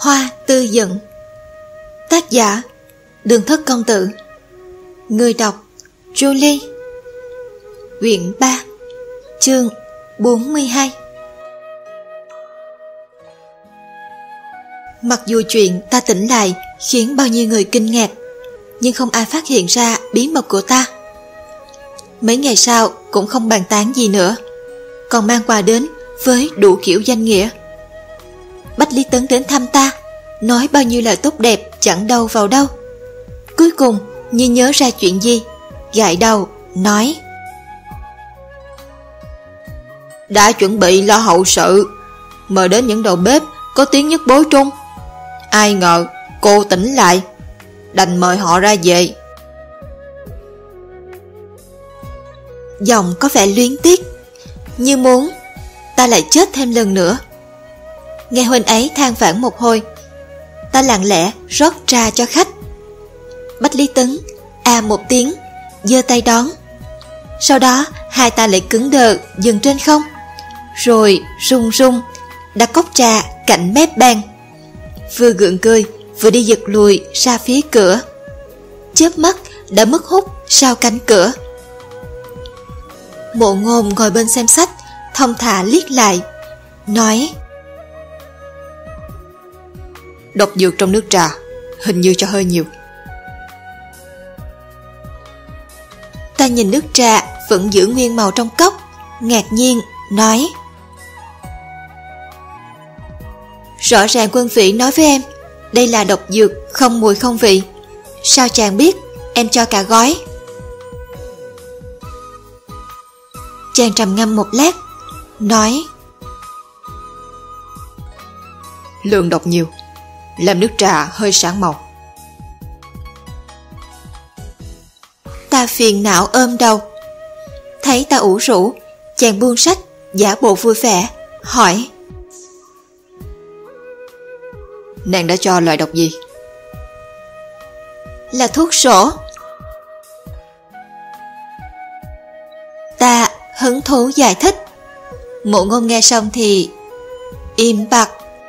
Hoa Tư Dận. Tác giả Đường Thất Công Tử. Người đọc Julie. Quyển 3, chương 42. Mặc dù chuyện ta tỉnh lại khiến bao nhiêu người kinh ngạc, nhưng không ai phát hiện ra bí mật của ta. Mấy ngày sau cũng không bàn tán gì nữa, còn mang quà đến với đủ kiểu danh nghĩa. Bách Lý Tấn đến thăm ta, nói bao nhiêu lời tốt đẹp chẳng đâu vào đâu. Cuối cùng như nhớ ra chuyện gì, gãi đầu nói: đã chuẩn bị lo hậu sự, mời đến những đầu bếp có tiếng nhất bối Trung. Ai ngờ cô tỉnh lại, đành mời họ ra về. Giọng có vẻ luyến tiếc, như muốn ta lại chết thêm lần nữa. Nghe huynh ấy than vãn một hồi, ta lặng lẽ rót trà cho khách. Bách Lý Tấn một tiếng, giơ tay đón. Sau đó hai ta lại cứng đờ dừng trên không, rồi run run đặt cốc trà cạnh mép bàn, vừa gượng cười vừa đi giật lùi ra phía cửa. Chớp mắt đã mất hút sau cánh cửa. Mộ Ngôn ngồi bên xem sách, thong thả liếc lại, nói: độc dược trong nước trà hình như cho hơi nhiều. Ta nhìn nước trà vẫn giữ nguyên màu trong cốc, ngạc nhiên nói: rõ ràng quân phỉ nói với em đây là độc dược không mùi không vị, sao chàng biết em cho cả gói? Chàng trầm ngâm một lát, nói: lượng độc nhiều, làm nước trà hơi sáng màu. Ta phiền não ôm đầu. Thấy ta ủ rũ, chàng buông sách, giả bộ vui vẻ, hỏi: nàng đã cho loại độc gì? Là thuốc sổ. Ta hứng thú giải thích. Mộ Ngôn nghe xong thì im bặt.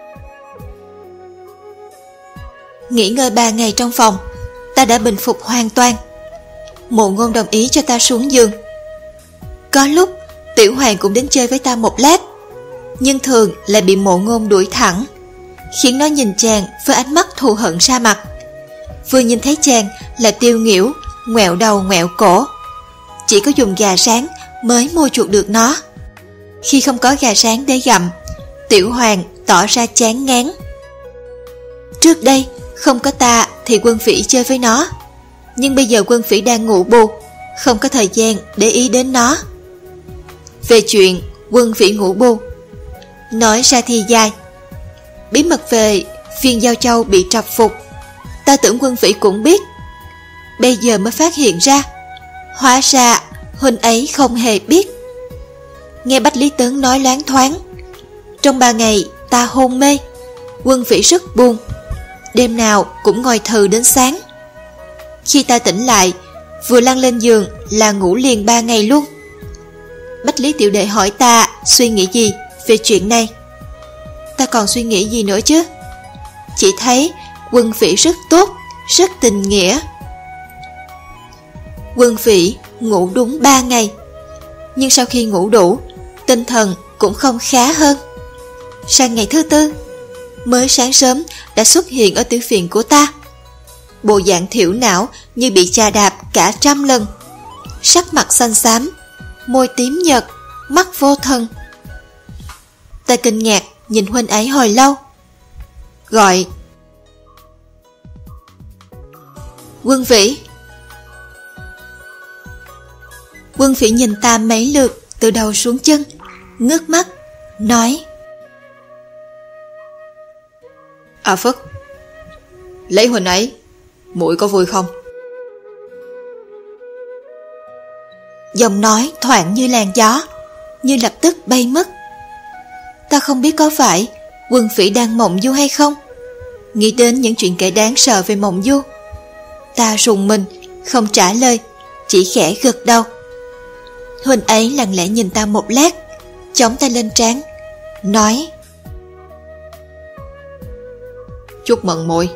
Nghỉ ngơi 3 ngày trong phòng, ta đã bình phục hoàn toàn. Mộ Ngôn đồng ý cho ta xuống giường. Có lúc Tiểu Hoàng cũng đến chơi với ta một lát, nhưng thường lại bị Mộ Ngôn đuổi thẳng, khiến nó nhìn chàng với ánh mắt thù hận ra mặt. Vừa nhìn thấy chàng là tiêu nghỉu, ngoẹo đầu ngoẹo cổ. Chỉ có dùng gà rán mới mua chuộc được nó. Khi không có gà rán để gặm, Tiểu Hoàng tỏ ra chán ngán. Trước đây không có ta thì Quân Phỉ chơi với nó, nhưng bây giờ Quân Phỉ đang ngủ bù, không có thời gian để ý đến nó. Về chuyện Quân Phỉ ngủ bù, nói ra thì dài. Bí mật về viên Giao Châu bị trập phục, ta tưởng Quân Phỉ cũng biết, bây giờ mới phát hiện ra. Hóa ra huynh ấy không hề biết. Nghe Bách Lý Tấn nói loáng thoáng, trong 3 ngày ta hôn mê, Quân Phỉ rất buồn, đêm nào cũng ngồi thừ đến sáng. Khi ta tỉnh lại, vừa lăn lên giường là ngủ liền 3 ngày luôn. Bách Lý tiểu đệ hỏi ta suy nghĩ gì về chuyện này. Ta còn suy nghĩ gì nữa chứ? Chỉ thấy Quân Phỉ rất tốt, rất tình nghĩa. Quân Phỉ ngủ đúng 3 ngày, nhưng sau khi ngủ đủ, tinh thần cũng không khá hơn. Sang ngày thứ 4, mới sáng sớm đã xuất hiện ở tiểu viện của ta. Bộ dạng thiểu não như bị chà đạp cả 100 lần, sắc mặt xanh xám, môi tím nhợt, mắt vô thần. Ta kinh ngạc nhìn huynh ấy hồi lâu, gọi: Quân Phỉ. Quân Phỉ nhìn ta mấy lượt từ đầu xuống chân, ngước mắt, nói: A Phất, lấy huynh ấy, muội có vui không? Giọng nói thoảng như làn gió, như lập tức bay mất. Ta không biết có phải Quân Phỉ đang mộng du hay không. Nghĩ đến những chuyện kể đáng sợ về mộng du, ta rùng mình, không trả lời, chỉ khẽ gật đầu. Huynh ấy lặng lẽ nhìn ta một lát, chống tay lên trán, nói: Chúc mừng muội.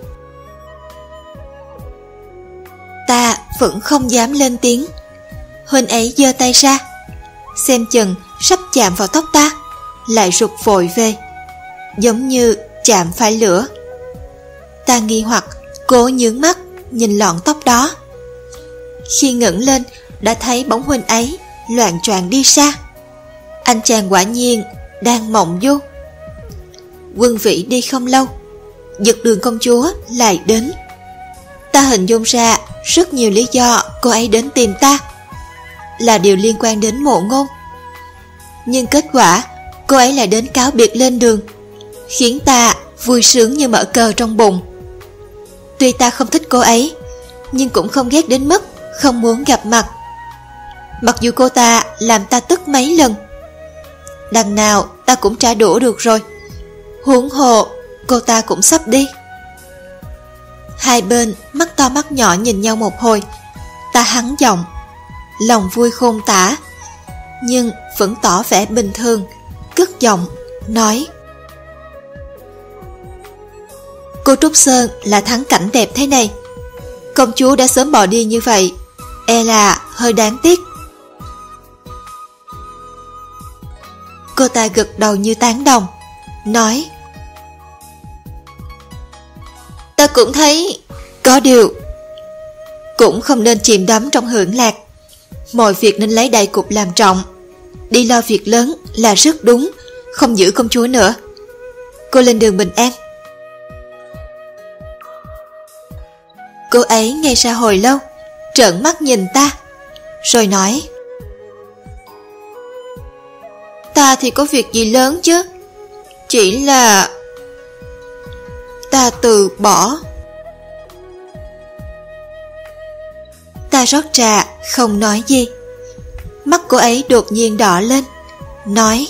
Ta vẫn không dám lên tiếng. Huynh ấy giơ tay ra, xem chừng sắp chạm vào tóc ta, lại rụt vội về, giống như chạm phải lửa. Ta nghi hoặc cố nhướng mắt nhìn lọn tóc đó. Khi ngẩng lên đã thấy bóng huynh ấy loạng choạng đi xa. Anh chàng quả nhiên đang mộng du. Quân Vĩ đi không lâu, Dực Đường công chúa lại đến. Ta hình dung ra rất nhiều lý do cô ấy đến tìm ta, là điều liên quan đến Mộ Ngôn. Nhưng kết quả cô ấy lại đến cáo biệt lên đường, khiến ta vui sướng như mở cờ trong bụng. Tuy ta không thích cô ấy, nhưng cũng không ghét đến mức không muốn gặp mặt. Mặc dù cô ta làm ta tức mấy lần, đằng nào ta cũng trả đũa được rồi. Huống hồ cô ta cũng sắp đi. Hai bên mắt to mắt nhỏ nhìn nhau một hồi. Ta hắng giọng, lòng vui khôn tả, nhưng vẫn tỏ vẻ bình thường, cất giọng nói: Cô Trúc Sơn là thắng cảnh đẹp thế này, công chúa đã sớm bỏ đi như vậy, e là hơi đáng tiếc. Cô ta gật đầu như tán đồng, nói: Ta cũng thấy, có điều cũng không nên chìm đắm trong hưởng lạc. Mọi việc nên lấy đại cục làm trọng. Đi lo việc lớn là rất đúng, không giữ công chúa nữa. Cô lên đường bình an. Cô ấy nghe ra hồi lâu, trợn mắt nhìn ta, rồi nói: Ta thì có việc gì lớn chứ, chỉ là ta từ bỏ. Ta rót trà không nói gì. Mắt cô ấy đột nhiên đỏ lên, nói: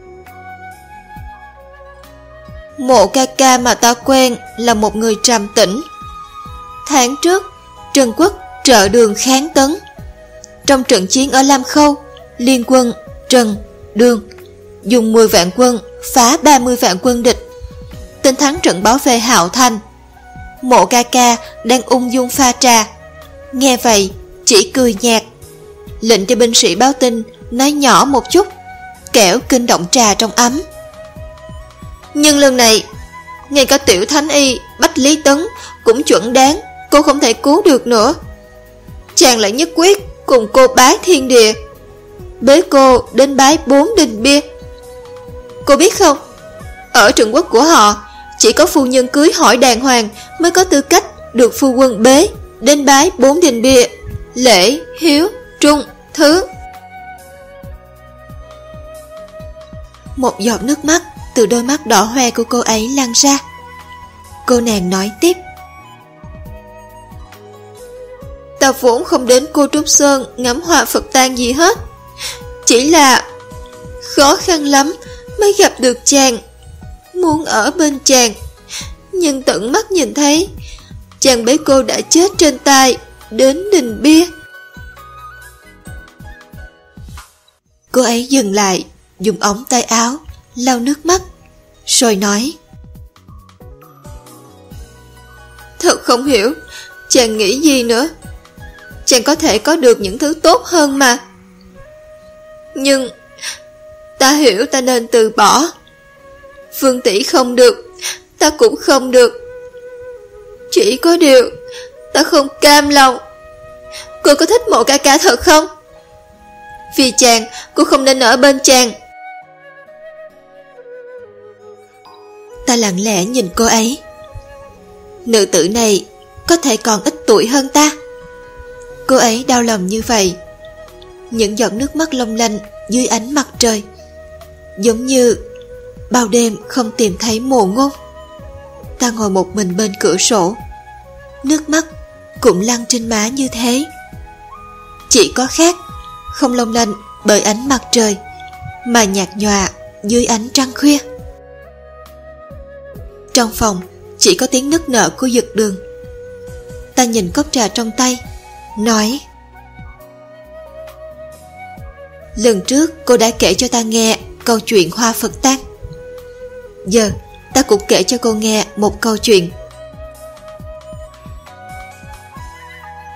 Mộ ca ca mà ta quen là một người trầm tĩnh. Tháng trước Trần Quốc trợ Đường kháng Tấn. Trong trận chiến ở Lam Khâu, liên quân Trần, Đường dùng 10 vạn quân phá 30 vạn quân địch, tên thắng trận bảo vệ Hạo Thành. Mộ ca ca đang ung dung pha trà, nghe vậy chỉ cười nhạt, lệnh cho binh sĩ báo tin nói nhỏ một chút, kẻo kinh động trà trong ấm. Nhưng lần này ngay cả tiểu thánh y Bách Lý Tấn cũng chuẩn đoán cô không thể cứu được nữa. Chàng lại nhất quyết cùng cô bái thiên địa, bế cô đến bái 4 đình bia. Cô biết không, ở Trần Quốc của họ chỉ có phu nhân cưới hỏi đàng hoàng mới có tư cách được phu quân bế đến bái 4 đình bia, lễ, hiếu, trung, thứ. Một giọt nước mắt từ đôi mắt đỏ hoe của cô ấy lan ra. Cô nàng nói tiếp: Ta vốn không đến cô Trúc Sơn ngắm hoa Phật tang gì hết, chỉ là khó khăn lắm mới gặp được chàng, muốn ở bên chàng, nhưng tận mắt nhìn thấy chàng bế cô đã chết trên tay đến đình bia. Cô ấy dừng lại, dùng ống tay áo lau nước mắt, rồi nói: Thật không hiểu chàng nghĩ gì nữa. Chàng có thể có được những thứ tốt hơn mà. Nhưng ta hiểu ta nên từ bỏ. Phương tỷ không được, ta cũng không được. Chỉ có điều ta không cam lòng. Cô có thích Mộ ca ca thật không? Vì chàng, cô không nên ở bên chàng. Ta lặng lẽ nhìn cô ấy. Nữ tử này có thể còn ít tuổi hơn ta. Cô ấy đau lòng như vậy, những giọt nước mắt long lanh dưới ánh mặt trời, giống như bao đêm không tìm thấy Mộ Ngôn. Ta ngồi một mình bên cửa sổ, nước mắt cũng lăn trên má như thế. Chỉ có khác không long lanh bởi ánh mặt trời, mà nhạt nhòa dưới ánh trăng khuya. Trong phòng chỉ có tiếng nức nở của Dực Đường. Ta nhìn cốc trà trong tay, nói: Lần trước cô đã kể cho ta nghe câu chuyện hoa Phật tang. Giờ ta cũng kể cho cô nghe một câu chuyện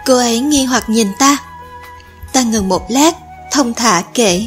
Cô ấy nghi hoặc nhìn ta. Ta ngừng một lát, thông thả kể.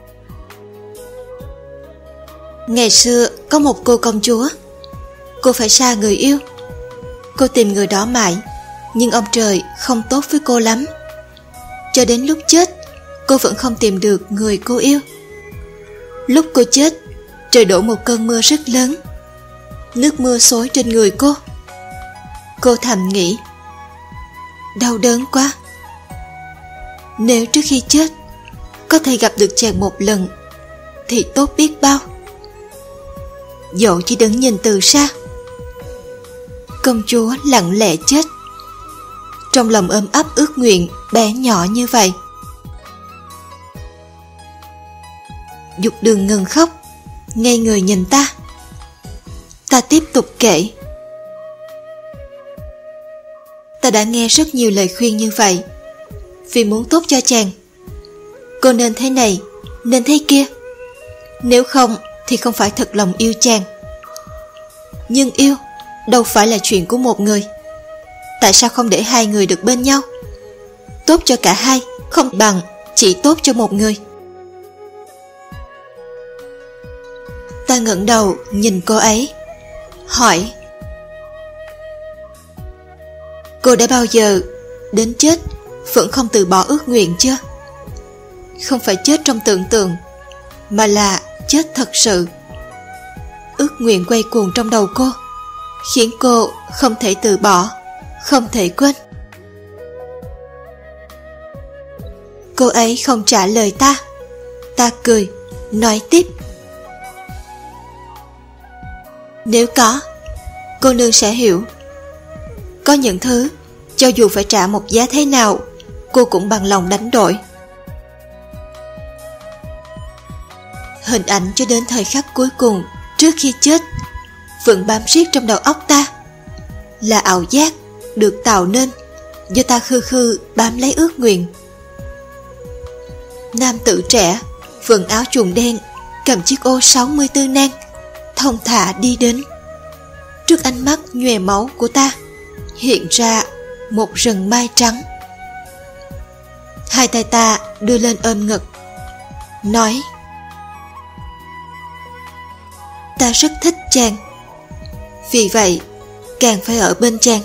Ngày xưa có một cô công chúa. Cô phải xa người yêu. Cô tìm người đó mãi, nhưng ông trời không tốt với cô lắm. Cho đến lúc chết, cô vẫn không tìm được người cô yêu. Lúc cô chết, trời đổ một cơn mưa rất lớn. Nước mưa xối trên người cô. Cô thầm nghĩ, đau đớn quá. Nếu trước khi chết có thể gặp được chàng một lần thì tốt biết bao. Dẫu chỉ đứng nhìn từ xa. Công chúa lặng lẽ chết. Trong lòng ôm ấp ước nguyện bé nhỏ như vậy. Dục Đường ngừng khóc, ngây người nhìn ta. Ta tiếp tục kể. Ta đã nghe rất nhiều lời khuyên như vậy. Vì muốn tốt cho chàng, cô nên thế này, nên thế kia. Nếu không thì không phải thật lòng yêu chàng. Nhưng yêu đâu phải là chuyện của một người. Tại sao không để hai người được bên nhau? Tốt cho cả hai không bằng chỉ tốt cho một người. Ta ngẩng đầu nhìn cô ấy, hỏi: cô đã bao giờ đến chết vẫn không từ bỏ ước nguyện chưa? Không phải chết trong tưởng tượng, mà là chết thật sự. Ước nguyện quay cuồng trong đầu cô, khiến cô không thể từ bỏ, không thể quên. Cô ấy không trả lời ta. Ta cười, nói tiếp: nếu có, cô nương sẽ hiểu. Có những thứ, cho dù phải trả một giá thế nào, cô cũng bằng lòng đánh đổi. Hình ảnh cho đến thời khắc cuối cùng trước khi chết vẫn bám riết trong đầu óc ta. Là ảo giác được tạo nên do ta khư khư bám lấy ước nguyện. Nam tử trẻ, quần áo chuồn đen, cầm chiếc ô 64 nang, thong thả đi đến. Trước ánh mắt nhòe máu của ta hiện ra một rừng mai trắng. Hai tay ta đưa lên ôm ngực, nói: ta rất thích chàng, vì vậy càng phải ở bên chàng.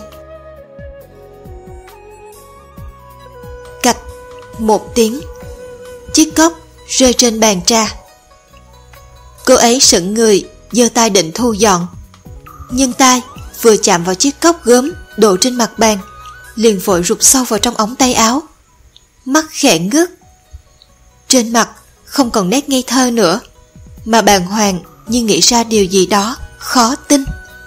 Cạch một tiếng, chiếc cốc rơi trên bàn trà. Cô ấy sững người, giơ tay định thu dọn, nhưng tay vừa chạm vào chiếc cốc gốm đổ trên mặt bàn, liền vội rụt sâu vào trong ống tay áo, mắt khẽ ngước. Trên mặt không còn nét ngây thơ nữa, mà bàng hoàng như nghĩ ra điều gì đó khó tin.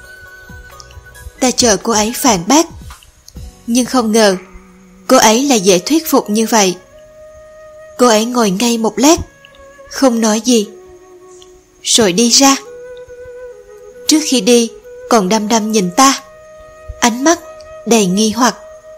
Ta chờ cô ấy phản bác, nhưng không ngờ cô ấy là dễ thuyết phục như vậy. Cô ấy ngồi ngay một lát, không nói gì, rồi đi ra. Trước khi đi còn đăm đăm nhìn ta, ánh mắt đầy nghi hoặc.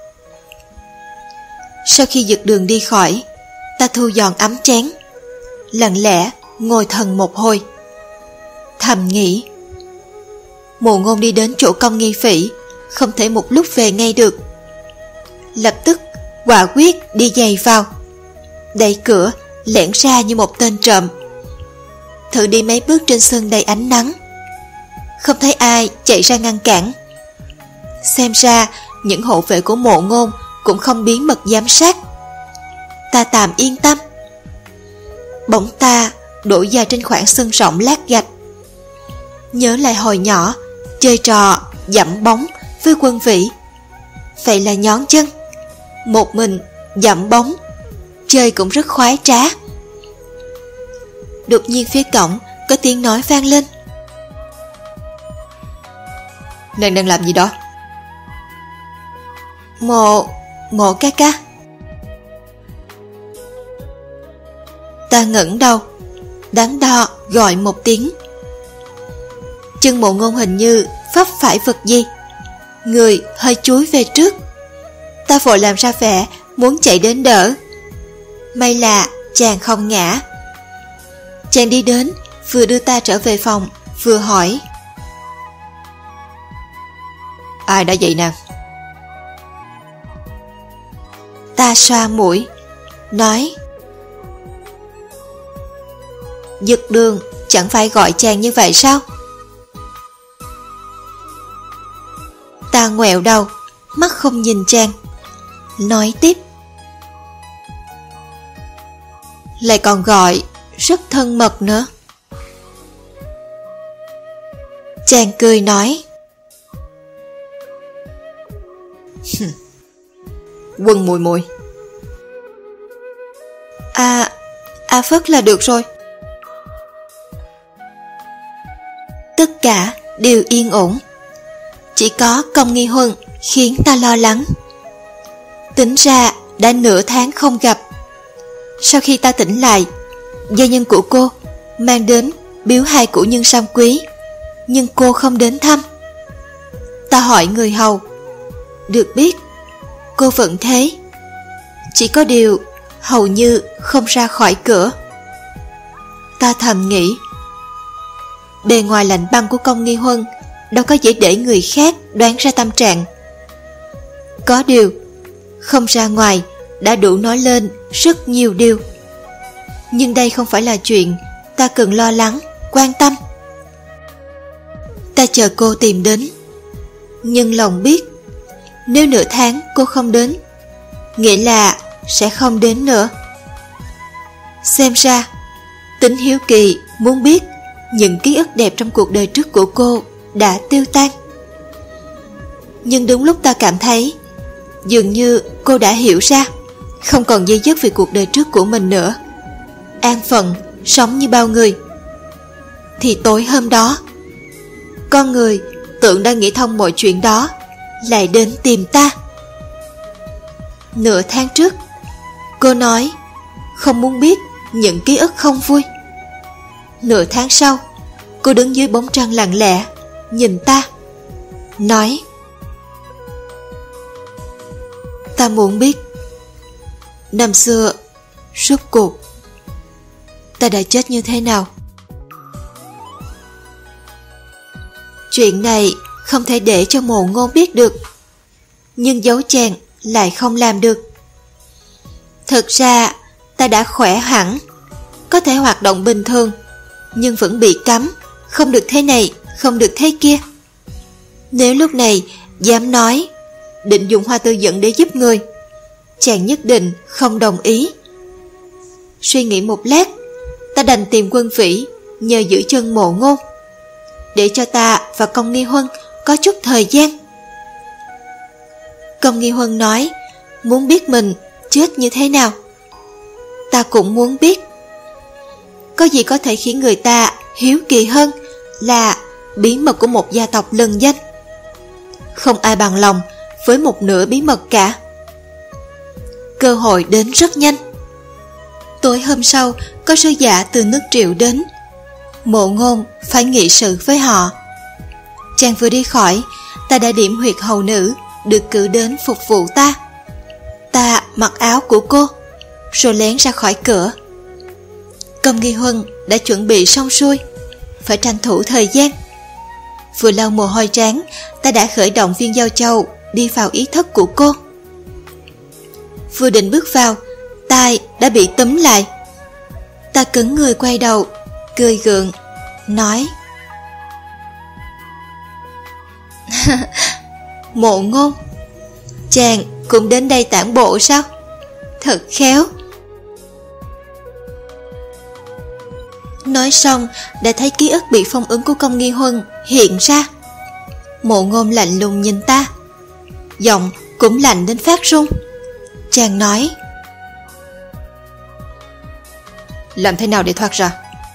Sau khi Dực Đường đi khỏi, ta thu dọn ấm chén, lặng lẽ ngồi thần một hồi, thầm nghĩ: Mộ Ngôn đi đến chỗ Công Nghi Phỉ, không thể một lúc về ngay được. Lập tức quả quyết đi giày vào, đẩy cửa lẻn ra như một tên trộm. Thử đi mấy bước trên sân đầy ánh nắng, không thấy ai chạy ra ngăn cản. Xem ra những hộ vệ của Mộ Ngôn cũng không bí mật giám sát. Ta tạm yên tâm. Bỗng ta đổ dài trên khoảng sân rộng lát gạch, nhớ lại hồi nhỏ chơi trò dẫm bóng với Quân Vĩ. Vậy là nhón chân, một mình dẫm bóng, chơi cũng rất khoái trá. Đột nhiên phía cổng có tiếng nói vang lên: nàng đang làm gì đó? Mộ ca ca. Ta ngẩng đầu, đắn đo gọi một tiếng. Chân Mộ Ngôn hình như vấp phải vật gì, người hơi chúi về trước. Ta vội làm ra vẻ muốn chạy đến đỡ. May là chàng không ngã. Chàng đi đến, vừa đưa ta trở về phòng, vừa hỏi: ai đã dạy nàng? Ta xoa mũi, nói: Dực Đường chẳng phải gọi chàng như vậy sao? Ta ngoẹo đầu, mắt không nhìn chàng, nói tiếp: Lại còn gọi rất thân mật nữa. Chàng cười nói: Quân mùi mùi. A Phất là được rồi. Tất cả đều yên ổn, chỉ có Công Nghi Huân khiến ta lo lắng. Tính ra đã nửa tháng không gặp. Sau khi ta tỉnh lại, gia nhân của cô mang đến biếu 2 củ nhân sâm quý, nhưng cô không đến thăm. Ta hỏi người hầu, được biết cô vẫn thế, chỉ có điều hầu như không ra khỏi cửa. Ta thầm nghĩ, bề ngoài lạnh băng của Công Nghi Huân đâu có dễ để người khác đoán ra tâm trạng. Có điều không ra ngoài đã đủ nói lên rất nhiều điều. Nhưng đây không phải là chuyện ta cần lo lắng, quan tâm. Ta chờ cô tìm đến, nhưng lòng biết nếu nửa tháng cô không đến, nghĩa là sẽ không đến nữa. Xem ra tính hiếu kỳ muốn biết những ký ức đẹp trong cuộc đời trước của cô đã tiêu tan. Nhưng đúng lúc ta cảm thấy dường như cô đã hiểu ra, không còn dây dứt về cuộc đời trước của mình nữa, an phận sống như bao người, thì tối hôm đó, con người tưởng đã nghĩ thông mọi chuyện đó lại đến tìm ta. Nửa tháng trước, cô nói không muốn biết những ký ức không vui. Nửa tháng sau, cô đứng dưới bóng trăng lặng lẽ nhìn ta, nói: Ta muốn biết năm xưa rốt cuộc ta đã chết như thế nào. Chuyện này không thể để cho Mộ Ngôn biết được, nhưng giấu chàng lại không làm được. Thực ra ta đã khỏe hẳn, có thể hoạt động bình thường, nhưng vẫn bị cấm, không được thế này, không được thế kia. Nếu lúc này dám nói định dùng hoa tư dẫn để giúp người, chàng nhất định không đồng ý. Suy nghĩ một lát, ta đành tìm Quân Phỉ nhờ giữ chân Mộ Ngôn, để cho ta và Công Nghi Huân có chút thời gian. Công Nghi Huân nói muốn biết mình chết như thế nào. Ta cũng muốn biết. Có gì có thể khiến người ta hiếu kỳ hơn là bí mật của một gia tộc lừng danh. Không ai bằng lòng với một nửa bí mật cả. Cơ hội đến rất nhanh. Tối hôm sau, có sứ giả từ nước Triệu đến. Mộ Ngôn phải nghị sự với họ. Chàng vừa đi khỏi, ta đã điểm huyệt hầu nữ được cử đến phục vụ ta. Ta mặc áo của cô, rồi lén ra khỏi cửa. Công Nghi Huân đã chuẩn bị xong xuôi, phải tranh thủ thời gian. Vừa lau mồ hôi trán, ta đã khởi động viên giao châu đi vào ý thất của cô. Vừa định bước vào, tai đã bị túm lại. Ta cứng người quay đầu, cười gượng, nói: Mộ Ngôn, chàng cũng đến đây tản bộ sao? Thật khéo. Nói xong, đã thấy ký ức bị phong ấn của Công Nghi Huân hiện ra. Mộ Ngôn lạnh lùng nhìn ta, giọng cũng lạnh đến phát run. Chàng nói: Làm thế nào để thoát ra?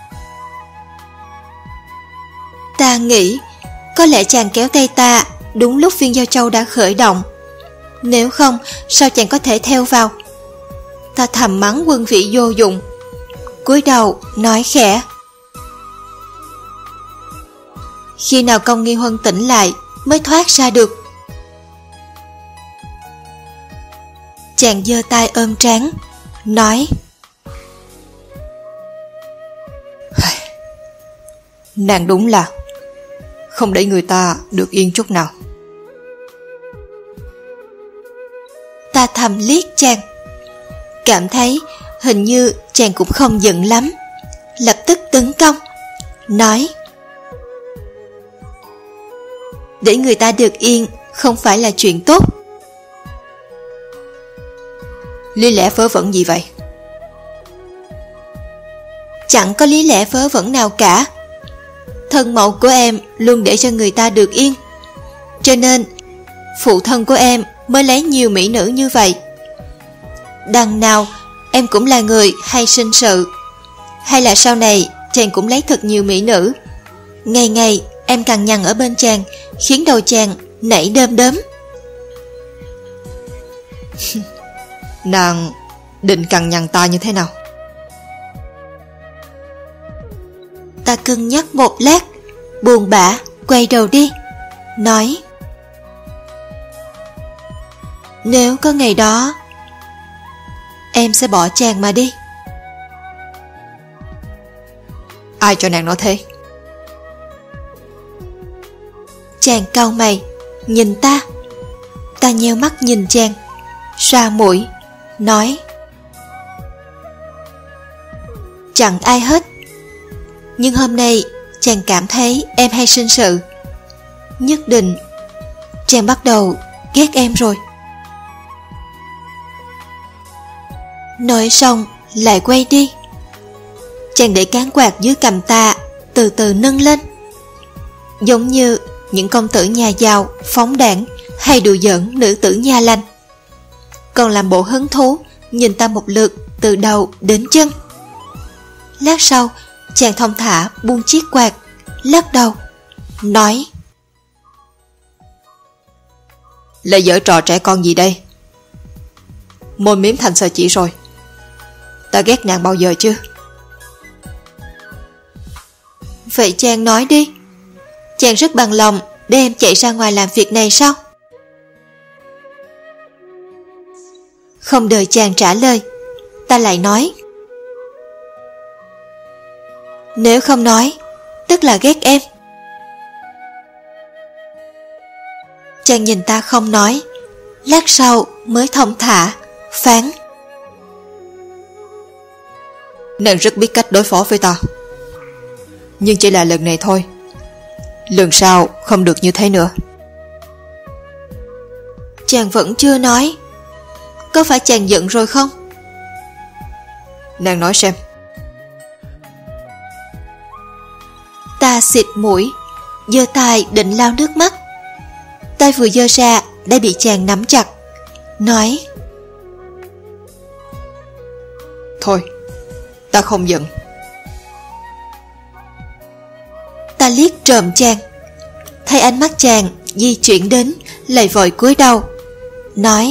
Ta nghĩ có lẽ chàng kéo tay ta đúng lúc viên giao châu đã khởi động. Nếu không, sao chàng có thể theo vào? Ta thầm mắng Quân Vĩ vô dụng, cúi đầu nói khẽ: Khi nào Công Nghi Huân tỉnh lại mới thoát ra được. Chàng giơ tay ôm trán, nói: Nàng đúng là không để người ta được yên chút nào. Ta thầm liếc chàng, cảm thấy hình như chàng cũng không giận lắm, lập tức tấn công, nói: để người ta được yên không phải là chuyện tốt. Lý lẽ vớ vẩn gì vậy? Chẳng có lý lẽ vớ vẩn nào cả. Thân mẫu của em luôn để cho người ta được yên, cho nên phụ thân của em mới lấy nhiều mỹ nữ như vậy. Đằng nào em cũng là người hay sinh sự, hay là sau này chàng cũng lấy thật nhiều mỹ nữ. Ngày ngày em cằn nhằn ở bên chàng, khiến đầu chàng nảy đơm đớm. Nàng định cằn nhằn ta như thế nào? Ta cân nhắc một lát, buồn bã quay đầu đi, nói: nếu có ngày đó, em sẽ bỏ chàng mà đi. Ai cho nàng nói thế? Chàng cau mày, nhìn ta. Ta nheo mắt nhìn chàng, xoa mũi, nói: chẳng ai hết. Nhưng hôm nay chàng cảm thấy em hay sinh sự. Nhất định chàng bắt đầu ghét em rồi. Nói xong lại quay đi. Chàng để cán quạt dưới cằm ta từ từ nâng lên, giống như những công tử nhà giàu phóng đãng hay đùa giỡn nữ tử nhà lành, còn làm bộ hứng thú nhìn ta một lượt từ đầu đến chân. Lát sau chàng thong thả buông chiếc quạt, lắc đầu, nói: lại giở trò trẻ con gì đây? Môi miếm thành sợi chỉ rồi. Ta ghét nàng bao giờ chứ? Vậy chàng nói đi. Chàng rất bằng lòng để em chạy ra ngoài làm việc này sao? Không đợi chàng trả lời, ta lại nói: nếu không nói, tức là ghét em. Chàng nhìn ta không nói, lát sau mới thong thả phán: nàng rất biết cách đối phó với ta, nhưng chỉ là lần này thôi. Lần sau không được như thế nữa. Chàng vẫn chưa nói. Có phải chàng giận rồi không? Nàng nói xem. Ta xịt mũi, giơ tay định lau nước mắt. Tay vừa giơ ra đã bị chàng nắm chặt, nói: thôi, ta không giận. Ta liếc trộm chàng, thấy ánh mắt chàng di chuyển đến, lại vội cúi đầu, nói: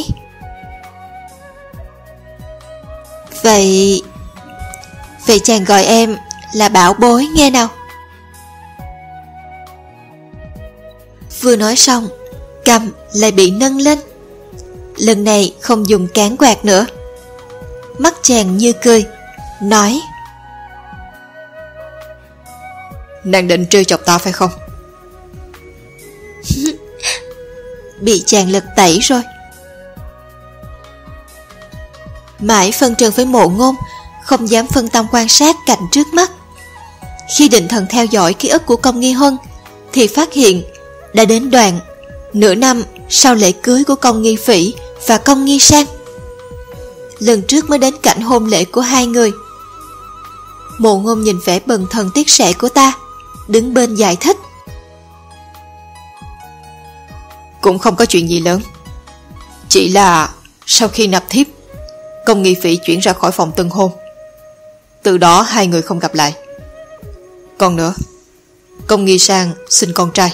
Vậy chàng gọi em là bảo bối nghe nào. Vừa nói xong, cầm lại bị nâng lên. Lần này không dùng cán quạt nữa. Mắt chàng như cười, nói: nàng định trêu chọc ta phải không? Bị chàng lật tẩy rồi. Mãi phân trần với Mộ Ngôn, không dám phân tâm quan sát cảnh trước mắt. Khi định thần theo dõi ký ức của Công Nghi Huân, thì phát hiện đã đến đoạn nửa năm sau lễ cưới của Công Nghi Phỉ và Công Nghi Sang. Lần trước mới đến cảnh hôn lễ của hai người. Mộ Ngôn nhìn vẻ bần thần tiếc rẻ của ta, đứng bên giải thích: cũng không có chuyện gì lớn, chỉ là sau khi nạp thiếp, Công Nghi Phỉ chuyển ra khỏi phòng tân hôn, từ đó hai người không gặp lại. Còn nữa, Công Nghi Sang sinh con trai.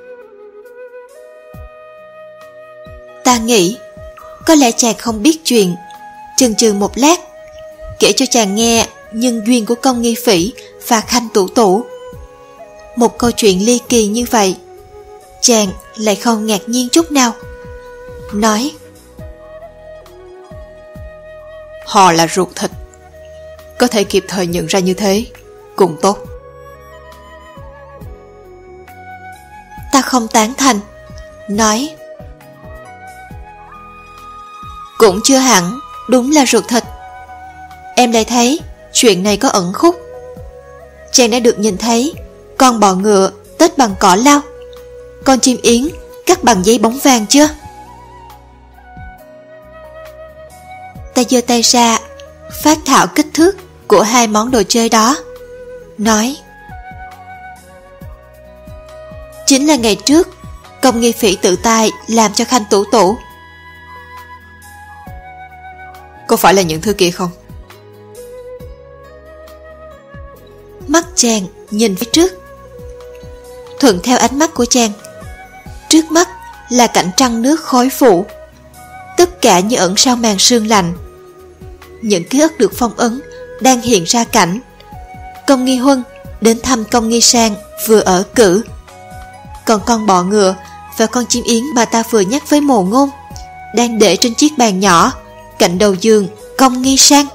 Ta nghĩ có lẽ chàng không biết chuyện, chần chừ một lát, kể cho chàng nghe nhân duyên của Công Nghi Phỉ và Khanh Tủ Tủ. Một câu chuyện ly kỳ như vậy, chàng lại không ngạc nhiên chút nào, nói: họ là ruột thịt, có thể kịp thời nhận ra như thế cũng tốt. Ta không tán thành, nói: cũng chưa hẳn đúng là ruột thịt. em lại thấy chuyện này có ẩn khúc. Chàng đã được nhìn thấy con bò ngựa tết bằng cỏ lau, con chim yến cắt bằng giấy bóng vàng chưa? Ta giơ tay ra phát thảo kích thước của hai món đồ chơi đó, nói: chính là ngày trước Công Nghi Phỉ tự tay làm cho Khanh Tủ Tủ. Có phải là những thứ kia không? Mắt chàng nhìn phía trước. Thuận theo ánh mắt của chàng, trước mắt là cảnh trăng nước khói phủ, tất cả như ẩn sau màn sương lạnh. Những ký ức được phong ấn đang hiện ra cảnh Công Nghi Huân đến thăm Công Nghi Sang vừa ở cử, còn con bọ ngựa và con chim yến mà ta vừa nhắc với Mộ Ngôn đang để trên chiếc bàn nhỏ cạnh đầu giường Công Nghi Sang.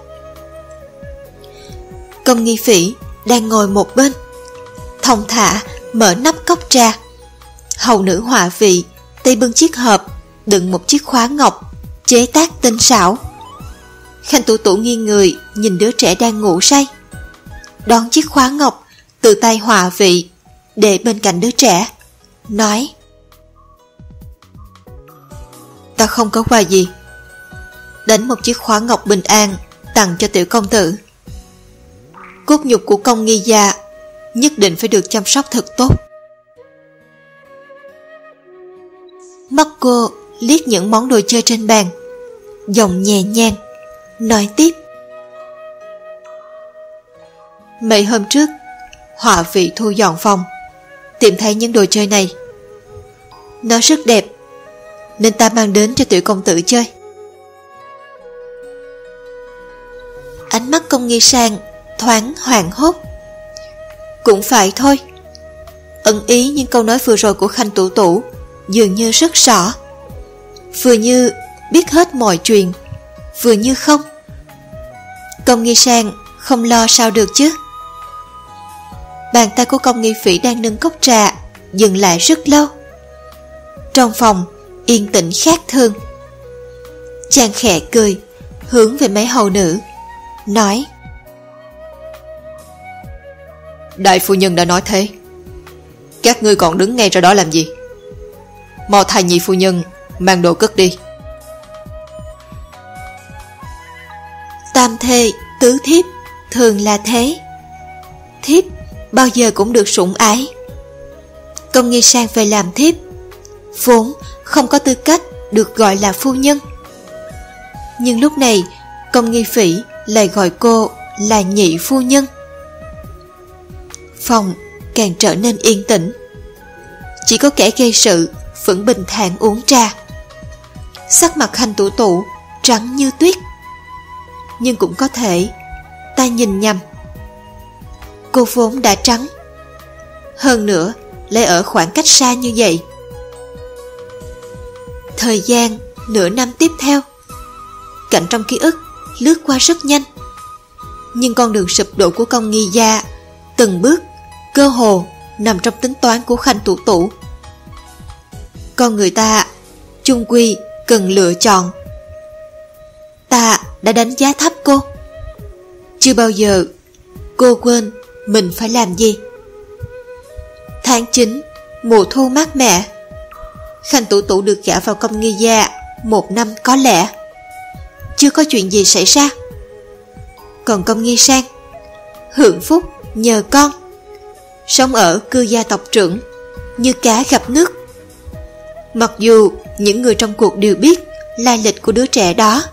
Công Nghi Phỉ đang ngồi một bên, thong thả mở nắp cốc trà. Hầu nữ họa vị tay bưng chiếc hộp đựng một chiếc khóa ngọc chế tác tinh xảo. Khanh Tủ Tủ nghiêng người nhìn đứa trẻ đang ngủ say, đón chiếc khóa ngọc từ tay họa vị để bên cạnh đứa trẻ, nói: ta không có quà gì, đánh một chiếc khóa ngọc bình an tặng cho tiểu công tử. Cốt nhục của Công Nghi gia nhất định phải được chăm sóc thật tốt. Mắt cô liếc những món đồ chơi trên bàn, giọng nhẹ nhàng nói tiếp: mấy hôm trước họa vị thu dọn phòng, tìm thấy những đồ chơi này. Nó rất đẹp nên ta mang đến cho tiểu công tử chơi. Ánh mắt Công Nghi Sang thoáng hoảng hốt. Cũng phải thôi. Ẩn ý những câu nói vừa rồi của Khanh Tủ Tủ dường như rất rõ, vừa như biết hết mọi chuyện, vừa như không. Công Nghi Sang không lo sao được chứ. Bàn tay của Công Nghi Phỉ đang nâng cốc trà dừng lại rất lâu. Trong phòng yên tĩnh khác thường. Chàng khẽ cười hướng về mấy hầu nữ, nói: đại phu nhân đã nói thế, các ngươi còn đứng ngay ra đó làm gì? Mau thay nhị phu nhân mang đồ cất đi. Tam thê tứ thiếp thường là thế, thiếp bao giờ cũng được sủng ái. Công Nghi Sang về làm thiếp vốn không có tư cách được gọi là phu nhân, nhưng lúc này Công Nghi Phỉ lại gọi cô là nhị phu nhân. Phòng càng trở nên yên tĩnh. Chỉ có kẻ gây sự vẫn bình thản uống trà. Sắc mặt Khanh Tủ Tủ trắng như tuyết, nhưng cũng có thể ta nhìn nhầm. Cô vốn đã trắng, hơn nữa lại ở khoảng cách xa như vậy. Thời gian nửa năm tiếp theo, cảnh trong ký ức lướt qua rất nhanh, nhưng con đường sụp đổ của Công Nghi gia từng bước cơ hồ nằm trong tính toán của Khanh Tủ Tủ. Con người ta chung quy cần lựa chọn. Ta đã đánh giá thấp cô. Chưa bao giờ cô quên mình phải làm gì. Tháng 9, mùa thu mát mẻ, Khanh Tủ Tủ được gả vào Công Nghi gia 1 năm có lẽ. Chưa có chuyện gì xảy ra. Còn Công Nghi Sang hưởng phúc nhờ con, sống ở cư gia tộc trưởng như cá gặp nước. Mặc dù những người trong cuộc đều biết lai lịch của đứa trẻ đó.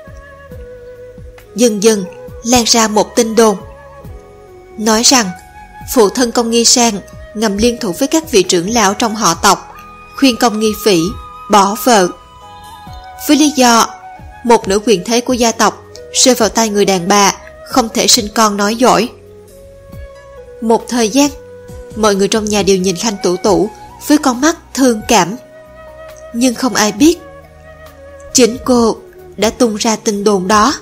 Dần dần lan ra một tin đồn, nói rằng phụ thân Công Nghi Sang ngầm liên thủ với các vị trưởng lão trong họ tộc, khuyên Công Nghi Phỉ bỏ vợ, với lý do một nửa quyền thế của gia tộc rơi vào tay người đàn bà không thể sinh con nói dỗi. Một thời gian, mọi người trong nhà đều nhìn Khanh Tủ Tủ với con mắt thương cảm, nhưng không ai biết chính cô đã tung ra tin đồn đó.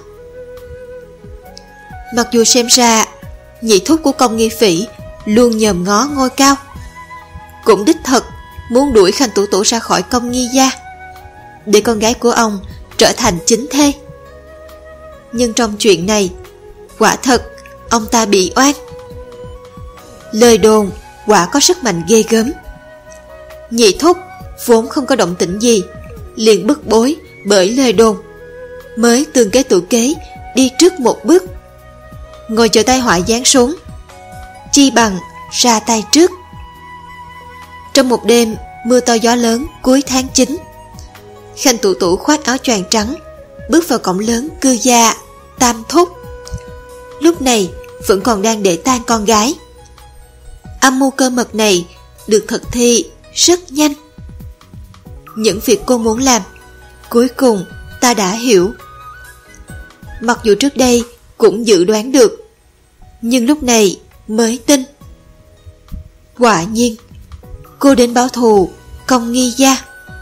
Mặc dù xem ra nhị thúc của Công Nghi Phỉ luôn nhòm ngó ngôi cao, cũng đích thực muốn đuổi Khanh Tủ Tủ ra khỏi Công Nghi gia để con gái của ông trở thành chính thê, nhưng trong chuyện này Quả thật, ông ta bị oan. Lời đồn quả có sức mạnh ghê gớm. Nhị thúc vốn không có động tĩnh gì, liền bức bối bởi lời đồn, mới tương kế tự kế đi trước một bước, ngồi chờ tai họa giáng xuống, chi bằng ra tay trước. Trong một đêm mưa to gió lớn cuối tháng 9, Khanh Tụ Tụ khoác áo choàng trắng bước vào cổng lớn cư gia Tam Thúc. Lúc này vẫn còn đang để tang con gái. Âm mưu cơ mật này được thực thi rất nhanh. Những việc cô muốn làm, cuối cùng ta đã hiểu. Mặc dù trước đây cũng dự đoán được, nhưng lúc này mới tin. Quả nhiên, cô đến báo thù Công Nghi gia.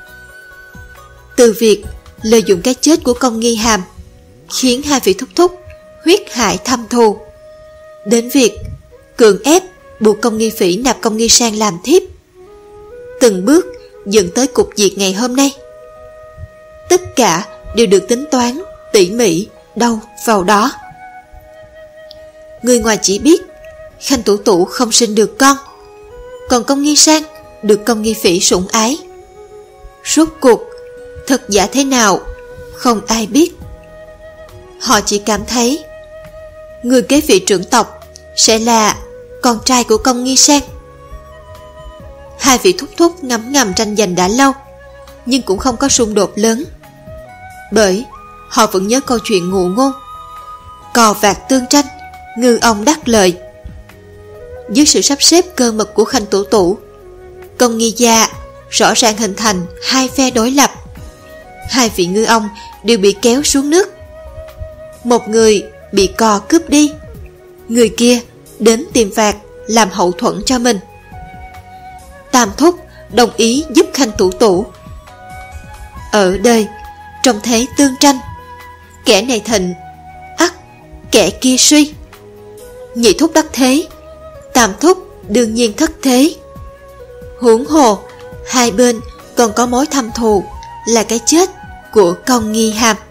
Từ việc lợi dụng cái chết của Công Nghi Hàm khiến hai vị thúc thúc huyết hại thâm thù, đến việc cưỡng ép buộc Công Nghi Phỉ nạp Công Nghi Sang làm thiếp, từng bước dẫn tới cục diệt ngày hôm nay. Tất cả đều được tính toán tỉ mỉ đâu vào đó. Người ngoài chỉ biết Khanh Tụ Tụ không sinh được con, còn Công Nghi Sang được Công Nghi Phỉ sủng ái. Rốt cuộc thật giả thế nào không ai biết. Họ chỉ cảm thấy người kế vị trưởng tộc sẽ là con trai của Công Nghi Sang. Hai vị thúc thúc ngấm ngầm tranh giành đã lâu, nhưng cũng không có xung đột lớn, bởi họ vẫn nhớ câu chuyện ngụ ngôn cò vạt tương tranh, ngư ông đắc lợi. Dưới sự sắp xếp cơ mật của Khanh Tụ Tụ, Công Nghi gia rõ ràng hình thành hai phe đối lập. Hai vị ngư ông đều bị kéo xuống nước. Một người bị cò cướp đi, người kia đến tìm phạt làm hậu thuẫn cho mình. Tam Thúc đồng ý giúp Khanh Tụ Tụ. Ở đời, trong thế tương tranh, kẻ này thịnh ắt kẻ kia suy. Nhị thúc đắc thế, Tam Thúc đương nhiên thất thế. Huống hồ hai bên còn có mối thâm thù là cái chết của Công Nghi Hàm.